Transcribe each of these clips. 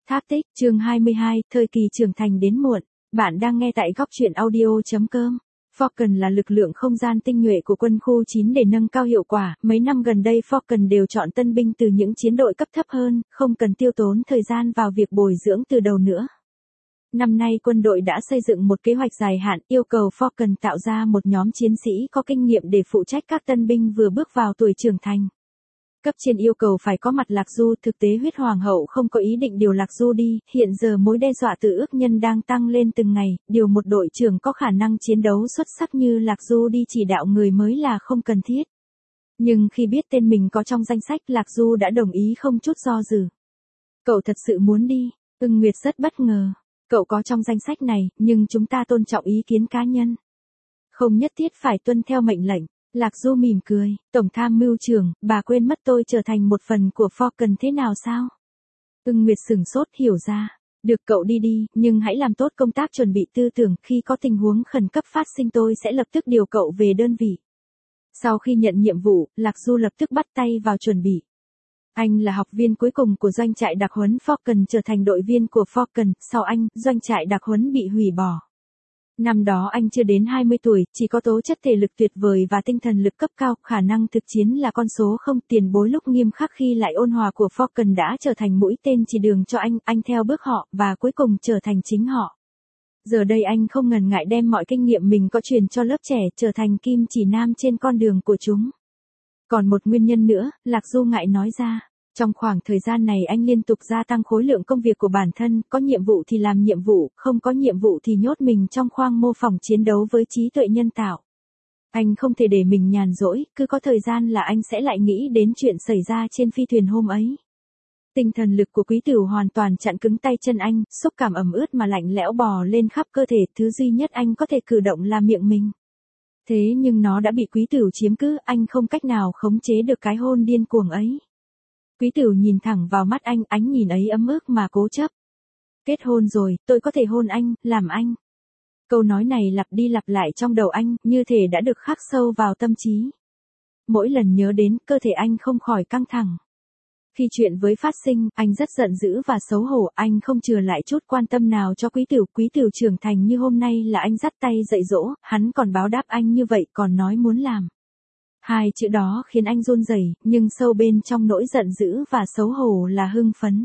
Tháp tích, chương 22, thời kỳ trưởng thành đến muộn. Bạn đang nghe tại góc truyện audio.com. Falcon là lực lượng không gian tinh nhuệ của quân khu 9 để nâng cao hiệu quả. Mấy năm gần đây Falcon đều chọn tân binh từ những chiến đội cấp thấp hơn, không cần tiêu tốn thời gian vào việc bồi dưỡng từ đầu nữa. Năm nay quân đội đã xây dựng một kế hoạch dài hạn yêu cầu Falcon tạo ra một nhóm chiến sĩ có kinh nghiệm để phụ trách các tân binh vừa bước vào tuổi trưởng thành. Cấp trên yêu cầu phải có mặt Lạc Du, thực tế huyết hoàng hậu không có ý định điều Lạc Du đi, hiện giờ mối đe dọa từ ước nhân đang tăng lên từng ngày, điều một đội trưởng có khả năng chiến đấu xuất sắc như Lạc Du đi chỉ đạo người mới là không cần thiết. Nhưng khi biết tên mình có trong danh sách, Lạc Du đã đồng ý không chút do dự. Cậu thật sự muốn đi? Ưng Nguyệt rất bất ngờ. Cậu có trong danh sách này, nhưng chúng ta tôn trọng ý kiến cá nhân. Không nhất thiết phải tuân theo mệnh lệnh. Lạc Du mỉm cười, Tổng tham mưu trưởng, bà quên mất tôi trở thành một phần của Falcon thế nào sao? Ưng Nguyệt sửng sốt hiểu ra. Được, cậu đi đi, nhưng hãy làm tốt công tác chuẩn bị tư tưởng, khi có tình huống khẩn cấp phát sinh tôi sẽ lập tức điều cậu về đơn vị. Sau khi nhận nhiệm vụ, Lạc Du lập tức bắt tay vào chuẩn bị. Anh là học viên cuối cùng của doanh trại đặc huấn Falcon, trở thành đội viên của Falcon, sau anh, doanh trại đặc huấn bị hủy bỏ. Năm đó anh chưa đến 20 tuổi, chỉ có tố chất thể lực tuyệt vời và tinh thần lực cấp cao, khả năng thực chiến là con số không. Tiền bối lúc nghiêm khắc khi lại ôn hòa của Falcon đã trở thành mũi tên chỉ đường cho anh theo bước họ, và cuối cùng trở thành chính họ. Giờ đây anh không ngần ngại đem mọi kinh nghiệm mình có truyền cho lớp trẻ, trở thành kim chỉ nam trên con đường của chúng. Còn một nguyên nhân nữa, Lạc Du ngại nói ra. Trong khoảng thời gian này anh liên tục gia tăng khối lượng công việc của bản thân, có nhiệm vụ thì làm nhiệm vụ, không có nhiệm vụ thì nhốt mình trong khoang mô phỏng chiến đấu với trí tuệ nhân tạo. Anh không thể để mình nhàn rỗi, cứ có thời gian là anh sẽ lại nghĩ đến chuyện xảy ra trên phi thuyền hôm ấy. Tinh thần lực của Quý Tửu hoàn toàn chặn cứng tay chân anh, xúc cảm ẩm ướt mà lạnh lẽo bò lên khắp cơ thể, thứ duy nhất anh có thể cử động là miệng mình. Thế nhưng nó đã bị Quý Tửu chiếm cứ, anh không cách nào khống chế được cái hôn điên cuồng ấy. Quý Tửu nhìn thẳng vào mắt anh, ánh nhìn ấy ấm ức mà cố chấp. Kết hôn rồi, tôi có thể hôn anh, làm anh. Câu nói này lặp đi lặp lại trong đầu anh, như thể đã được khắc sâu vào tâm trí. Mỗi lần nhớ đến, cơ thể anh không khỏi căng thẳng. Khi chuyện với phát sinh, anh rất giận dữ và xấu hổ, anh không chừa lại chút quan tâm nào cho Quý Tửu. Quý Tửu trưởng thành như hôm nay là anh dắt tay dạy dỗ, hắn còn báo đáp anh như vậy, còn nói muốn làm. Hai chữ đó khiến anh run rẩy, nhưng sâu bên trong nỗi giận dữ và xấu hổ là hưng phấn.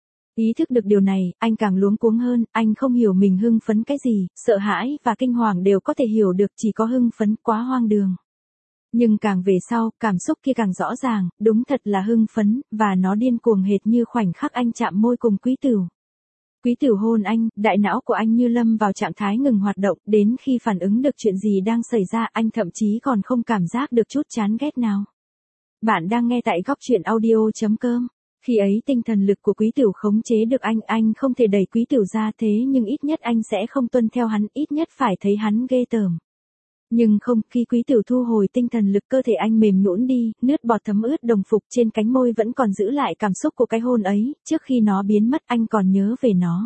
Ý thức được điều này, anh càng luống cuống hơn, anh không hiểu mình hưng phấn cái gì, sợ hãi và kinh hoàng đều có thể hiểu được, chỉ có hưng phấn quá hoang đường. Nhưng càng về sau, cảm xúc kia càng rõ ràng, đúng thật là hưng phấn, và nó điên cuồng hệt như khoảnh khắc anh chạm môi cùng Quý Tửu. Quý Tửu hôn anh, đại não của anh như lâm vào trạng thái ngừng hoạt động, đến khi phản ứng được chuyện gì đang xảy ra, anh thậm chí còn không cảm giác được chút chán ghét nào. Bạn đang nghe tại góc truyện audio.com. Khi ấy tinh thần lực của Quý Tửu khống chế được anh không thể đẩy Quý Tửu ra, thế nhưng ít nhất anh sẽ không tuân theo hắn, ít nhất phải thấy hắn ghê tởm. Nhưng không, khi Quý Tửu thu hồi tinh thần lực, cơ thể anh mềm nhũn đi, nước bọt thấm ướt đồng phục, trên cánh môi vẫn còn giữ lại cảm xúc của cái hôn ấy, trước khi nó biến mất anh còn nhớ về nó.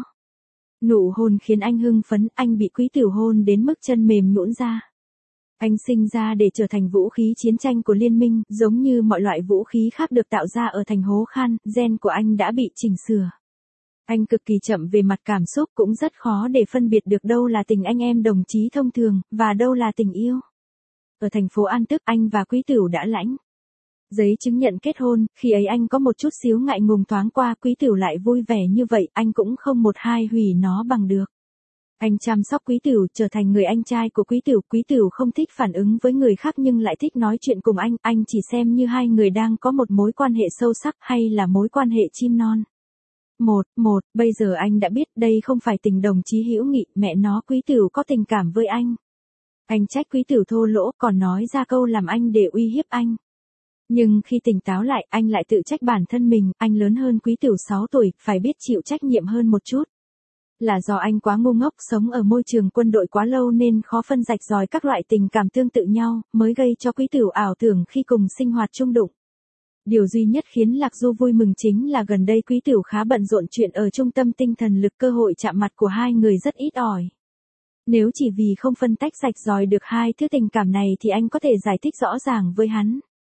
Nụ hôn khiến anh hưng phấn, anh bị Quý Tửu hôn đến mức chân mềm nhũn ra. Anh sinh ra để trở thành vũ khí chiến tranh của liên minh, giống như mọi loại vũ khí khác được tạo ra ở thành Hố Khan, gen của anh đã bị chỉnh sửa. Anh cực kỳ chậm về mặt cảm xúc, cũng rất khó để phân biệt được đâu là tình anh em đồng chí thông thường, và đâu là tình yêu. Ở thành phố An Tức, anh và Quý Tửu đã lãnh giấy chứng nhận kết hôn, khi ấy anh có một chút xíu ngại ngùng thoáng qua, Quý Tửu lại vui vẻ như vậy, anh cũng không một hai hủy nó bằng được. Anh chăm sóc Quý Tửu, trở thành người anh trai của Quý Tửu không thích phản ứng với người khác nhưng lại thích nói chuyện cùng anh chỉ xem như hai người đang có một mối quan hệ sâu sắc hay là mối quan hệ chim non. Bây giờ anh đã biết đây không phải tình đồng chí hữu nghị, mẹ nó Quý Tửu có tình cảm với anh. Anh trách Quý Tửu thô lỗ, còn nói ra câu làm anh để uy hiếp anh. Nhưng khi tỉnh táo lại, anh lại tự trách bản thân mình, anh lớn hơn Quý Tửu 6 tuổi, phải biết chịu trách nhiệm hơn một chút. Là do anh quá ngu ngốc, sống ở môi trường quân đội quá lâu nên khó phân rạch ròi các loại tình cảm tương tự nhau, mới gây cho Quý Tửu ảo tưởng khi cùng sinh hoạt chung đụng. Điều duy nhất khiến Lạc Du vui mừng chính là gần đây Quý Tửu khá bận rộn chuyện ở trung tâm tinh thần lực, cơ hội chạm mặt của hai người rất ít ỏi. Nếu chỉ vì không phân tách rạch ròi được hai thứ tình cảm này thì anh có thể giải thích rõ ràng với hắn.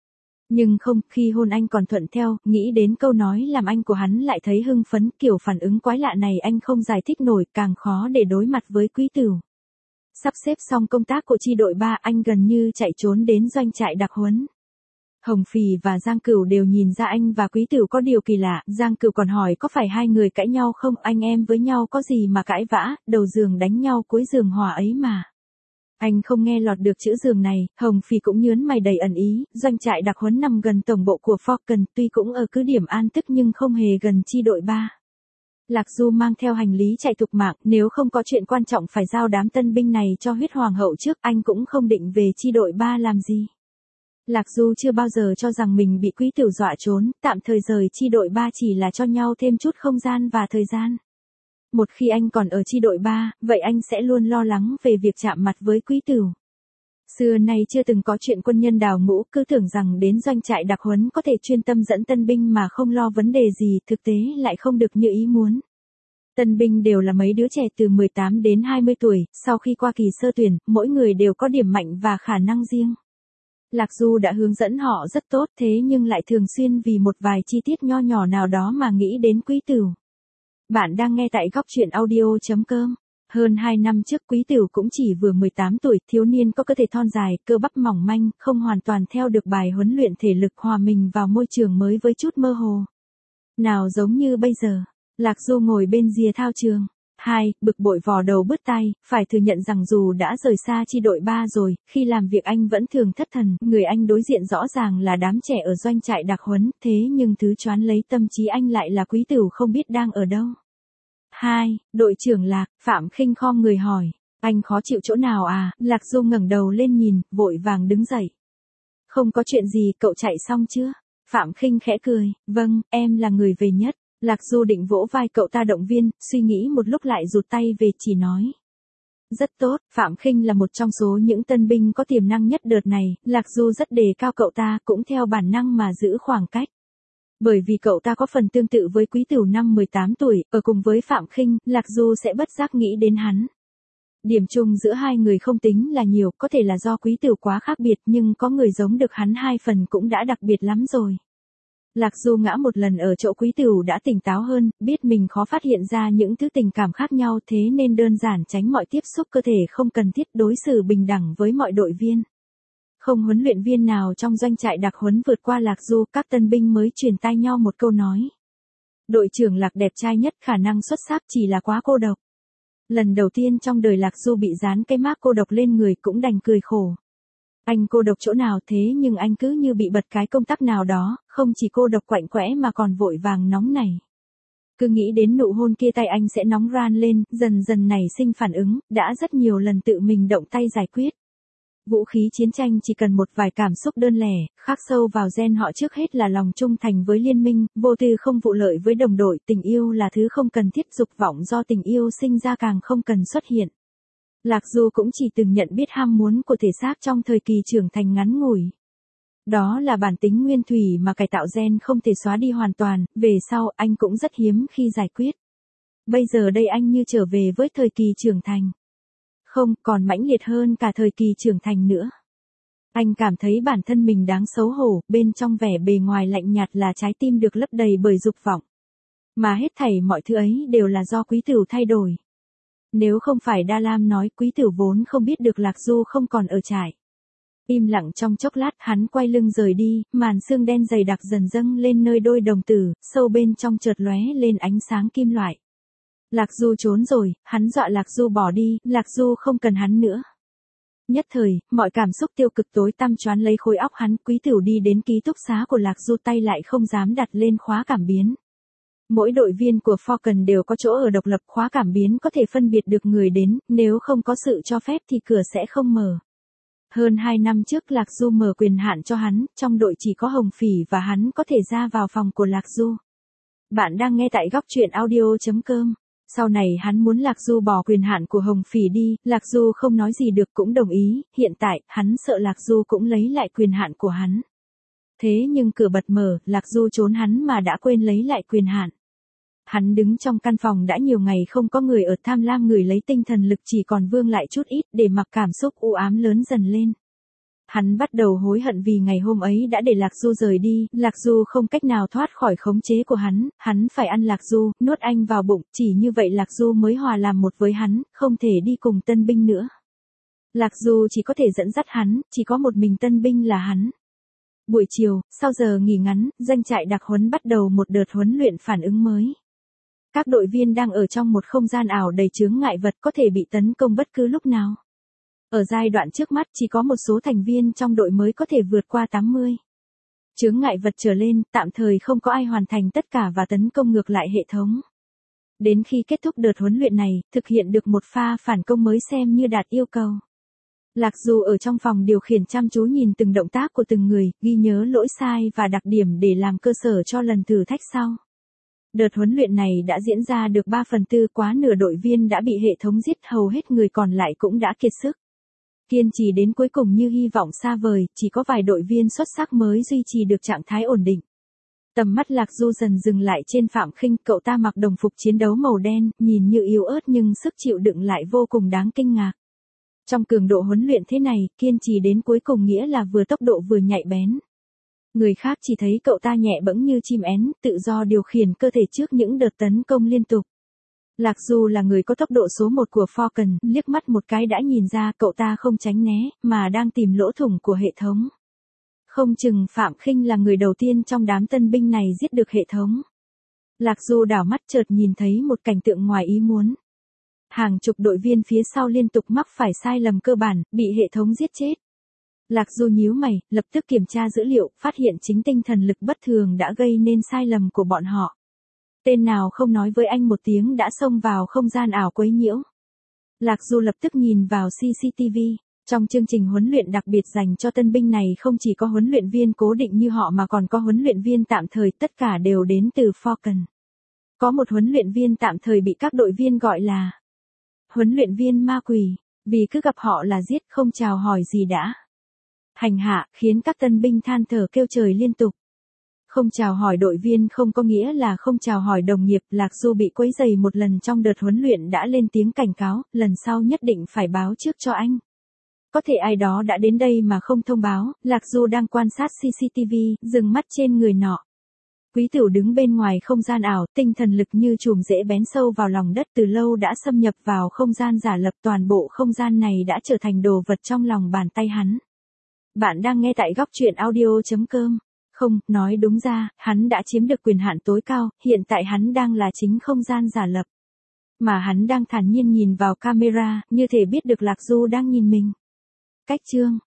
Nhưng không, khi hôn anh còn thuận theo, nghĩ đến câu nói làm anh của hắn lại thấy hưng phấn, kiểu phản ứng quái lạ này anh không giải thích nổi, càng khó để đối mặt với Quý Tửu. Sắp xếp xong công tác của chi đội 3, anh gần như chạy trốn đến doanh trại đặc huấn. Hồng Phì và Giang Cửu đều nhìn ra anh và Quý Tửu có điều kỳ lạ, Giang Cửu còn hỏi có phải hai người cãi nhau không, anh em với nhau có gì mà cãi vã, đầu giường đánh nhau cuối giường hòa ấy mà. Anh không nghe lọt được chữ giường này, Hồng Phì cũng nhớn mày đầy ẩn ý, doanh trại đặc huấn nằm gần tổng bộ của Falcon, tuy cũng ở cứ điểm An Tức nhưng không hề gần chi đội 3. Lạc Du mang theo hành lý chạy thục mạng, nếu không có chuyện quan trọng phải giao đám tân binh này cho huyết hoàng hậu trước, anh cũng không định về chi đội 3 làm gì. Lạc Du chưa bao giờ cho rằng mình bị Quý Tửu dọa trốn, tạm thời rời chi đội 3 chỉ là cho nhau thêm chút không gian và thời gian. Một khi anh còn ở chi đội 3, vậy anh sẽ luôn lo lắng về việc chạm mặt với Quý Tửu. Xưa nay chưa từng có chuyện quân nhân đào ngũ, cứ tưởng rằng đến doanh trại đặc huấn có thể chuyên tâm dẫn tân binh mà không lo vấn đề gì, thực tế lại không được như ý muốn. Tân binh đều là mấy đứa trẻ từ 18 đến 20 tuổi, sau khi qua kỳ sơ tuyển, mỗi người đều có điểm mạnh và khả năng riêng. Lạc Du đã hướng dẫn họ rất tốt, thế nhưng lại thường xuyên vì một vài chi tiết nho nhỏ nào đó mà nghĩ đến Quý Tửu. Bạn đang nghe tại góc truyện audio.com. Hơn 2 năm trước Quý Tửu cũng chỉ vừa 18 tuổi, thiếu niên có cơ thể thon dài, cơ bắp mỏng manh, không hoàn toàn theo được bài huấn luyện thể lực, hòa mình vào môi trường mới với chút mơ hồ. Nào giống như bây giờ, Lạc Du ngồi bên rìa thao trường. Bực bội vò đầu bứt tai, phải thừa nhận rằng dù đã rời xa chi đội 3 rồi, khi làm việc anh vẫn thường thất thần, người anh đối diện rõ ràng là đám trẻ ở doanh trại đặc huấn, thế nhưng thứ choán lấy tâm trí anh lại là Quý Tửu không biết đang ở đâu. Đội trưởng Lạc, Phạm Khinh khom người hỏi, anh khó chịu chỗ nào à? Lạc Du ngẩng đầu lên nhìn, vội vàng đứng dậy. Không có chuyện gì, cậu chạy xong chưa? Phạm Khinh khẽ cười, vâng, em là người về nhất. Lạc Du định vỗ vai cậu ta động viên, suy nghĩ một lúc lại rụt tay về, chỉ nói. Rất tốt, Phạm Khinh là một trong số những tân binh có tiềm năng nhất đợt này, Lạc Du rất đề cao cậu ta, cũng theo bản năng mà giữ khoảng cách. Bởi vì cậu ta có phần tương tự với Quý Tửu năm 18 tuổi, ở cùng với Phạm Khinh, Lạc Du sẽ bất giác nghĩ đến hắn. Điểm chung giữa hai người không tính là nhiều, có thể là do Quý Tửu quá khác biệt, nhưng có người giống được hắn 2 phần cũng đã đặc biệt lắm rồi. Lạc Du ngã một lần ở chỗ Quý Tửu đã tỉnh táo hơn, biết mình khó phát hiện ra những thứ tình cảm khác nhau, thế nên đơn giản tránh mọi tiếp xúc cơ thể không cần thiết, đối xử bình đẳng với mọi đội viên. Không huấn luyện viên nào trong doanh trại đặc huấn vượt qua Lạc Du, các tân binh mới truyền tai nhau một câu nói. Đội trưởng Lạc đẹp trai nhất, khả năng xuất sắc, chỉ là quá cô độc. Lần đầu tiên trong đời Lạc Du bị dán cái mác cô độc lên người cũng đành cười khổ. Anh cô độc chỗ nào thế, nhưng anh cứ như bị bật cái công tắc nào đó, không chỉ cô độc quạnh quẽ mà còn vội vàng nóng nảy. Cứ nghĩ đến nụ hôn kia tay anh sẽ nóng ran lên, dần dần nảy sinh phản ứng, đã rất nhiều lần tự mình động tay giải quyết. Vũ khí chiến tranh chỉ cần một vài cảm xúc đơn lẻ, khắc sâu vào gen họ, trước hết là lòng trung thành với liên minh, vô tư không vụ lợi với đồng đội, tình yêu là thứ không cần thiết, dục vọng do tình yêu sinh ra càng không cần xuất hiện. Lạc Du cũng chỉ từng nhận biết ham muốn của thể xác trong thời kỳ trưởng thành ngắn ngủi. Đó là bản tính nguyên thủy mà cải tạo gen không thể xóa đi hoàn toàn, về sau anh cũng rất hiếm khi giải quyết. Bây giờ đây anh như trở về với thời kỳ trưởng thành. Không, còn mãnh liệt hơn cả thời kỳ trưởng thành nữa. Anh cảm thấy bản thân mình đáng xấu hổ, bên trong vẻ bề ngoài lạnh nhạt là trái tim được lấp đầy bởi dục vọng. Mà hết thảy mọi thứ ấy đều là do Quý Tửu thay đổi. Nếu không phải Đa Lam nói, Quý Tửu vốn không biết được Lạc Du không còn ở trại. Im lặng trong chốc lát, hắn quay lưng rời đi, màn sương đen dày đặc dần dâng lên nơi đôi đồng tử, sâu bên trong chợt lóe lên ánh sáng kim loại. Lạc Du trốn rồi, hắn dọa Lạc Du bỏ đi, Lạc Du không cần hắn nữa. Nhất thời, mọi cảm xúc tiêu cực tối tăm choán lấy khối óc hắn, Quý Tửu đi đến ký túc xá của Lạc Du, tay lại không dám đặt lên khóa cảm biến. Mỗi đội viên của Falcon đều có chỗ ở độc lập, khóa cảm biến có thể phân biệt được người đến, nếu không có sự cho phép thì cửa sẽ không mở. Hơn 2 năm trước Lạc Du mở quyền hạn cho hắn, trong đội chỉ có Hồng Phỉ và hắn có thể ra vào phòng của Lạc Du. Bạn đang nghe tại góc truyện audio.com. Sau này hắn muốn Lạc Du bỏ quyền hạn của Hồng Phỉ đi, Lạc Du không nói gì được cũng đồng ý, hiện tại, hắn sợ Lạc Du cũng lấy lại quyền hạn của hắn. Thế nhưng cửa bật mở, Lạc Du trốn hắn mà đã quên lấy lại quyền hạn. Hắn đứng trong căn phòng đã nhiều ngày không có người ở, tham lam ngửi lấy tinh thần lực chỉ còn vương lại chút ít, để mặc cảm xúc u ám lớn dần lên. Hắn bắt đầu hối hận vì ngày hôm ấy đã để Lạc Du rời đi, Lạc Du không cách nào thoát khỏi khống chế của hắn phải ăn Lạc Du, nuốt anh vào bụng, chỉ như vậy Lạc Du mới hòa làm một với hắn, không thể đi cùng tân binh nữa. Lạc Du chỉ có thể dẫn dắt hắn, chỉ có một mình tân binh là hắn. Buổi chiều, sau giờ nghỉ ngắn, doanh trại đặc huấn bắt đầu một đợt huấn luyện phản ứng mới. Các đội viên đang ở trong một không gian ảo đầy chướng ngại vật có thể bị tấn công bất cứ lúc nào. Ở giai đoạn trước mắt chỉ có một số thành viên trong đội mới có thể vượt qua 80. Chướng ngại vật trở lên, tạm thời không có ai hoàn thành tất cả và tấn công ngược lại hệ thống. Đến khi kết thúc đợt huấn luyện này, thực hiện được một pha phản công mới xem như đạt yêu cầu. Lạc Du ở trong phòng điều khiển chăm chú nhìn từng động tác của từng người, ghi nhớ lỗi sai và đặc điểm để làm cơ sở cho lần thử thách sau. Đợt huấn luyện này đã diễn ra được 3/4, quá nửa đội viên đã bị hệ thống giết, hầu hết người còn lại cũng đã kiệt sức. Kiên trì đến cuối cùng như hy vọng xa vời, chỉ có vài đội viên xuất sắc mới duy trì được trạng thái ổn định. Tầm mắt Lạc Du dần dừng lại trên Phạm Khinh, cậu ta mặc đồng phục chiến đấu màu đen, nhìn như yếu ớt nhưng sức chịu đựng lại vô cùng đáng kinh ngạc. Trong cường độ huấn luyện thế này, kiên trì đến cuối cùng nghĩa là vừa tốc độ vừa nhạy bén. Người khác chỉ thấy cậu ta nhẹ bẫng như chim én, tự do điều khiển cơ thể trước những đợt tấn công liên tục. Lạc Du là người có tốc độ số 1 của Falcon, liếc mắt một cái đã nhìn ra cậu ta không tránh né, mà đang tìm lỗ thủng của hệ thống. Không chừng Phạm Khinh là người đầu tiên trong đám tân binh này giết được hệ thống. Lạc Du đảo mắt chợt nhìn thấy một cảnh tượng ngoài ý muốn. Hàng chục đội viên phía sau liên tục mắc phải sai lầm cơ bản, bị hệ thống giết chết. Lạc Du nhíu mày, lập tức kiểm tra dữ liệu, phát hiện chính tinh thần lực bất thường đã gây nên sai lầm của bọn họ. Tên nào không nói với anh một tiếng đã xông vào không gian ảo quấy nhiễu. Lạc Du lập tức nhìn vào CCTV. Trong chương trình huấn luyện đặc biệt dành cho tân binh này không chỉ có huấn luyện viên cố định như họ mà còn có huấn luyện viên tạm thời, tất cả đều đến từ Falcon. Có một huấn luyện viên tạm thời bị các đội viên gọi là huấn luyện viên ma quỷ, vì cứ gặp họ là giết, không chào hỏi gì đã. Hành hạ, khiến các tân binh than thở kêu trời liên tục. Không chào hỏi đội viên không có nghĩa là không chào hỏi đồng nghiệp. Lạc Du bị quấy rầy một lần trong đợt huấn luyện đã lên tiếng cảnh cáo, lần sau nhất định phải báo trước cho anh. Có thể ai đó đã đến đây mà không thông báo. Lạc Du đang quan sát CCTV, dừng mắt trên người nọ. Quý Tửu đứng bên ngoài không gian ảo, tinh thần lực như chùm rễ bén sâu vào lòng đất, từ lâu đã xâm nhập vào không gian giả lập, toàn bộ không gian này đã trở thành đồ vật trong lòng bàn tay hắn. Bạn đang nghe tại góc truyện audio.com. Không, nói đúng ra, hắn đã chiếm được quyền hạn tối cao, hiện tại hắn đang là chính không gian giả lập. Mà hắn đang thản nhiên nhìn vào camera, như thể biết được Lạc Du đang nhìn mình. Cách chương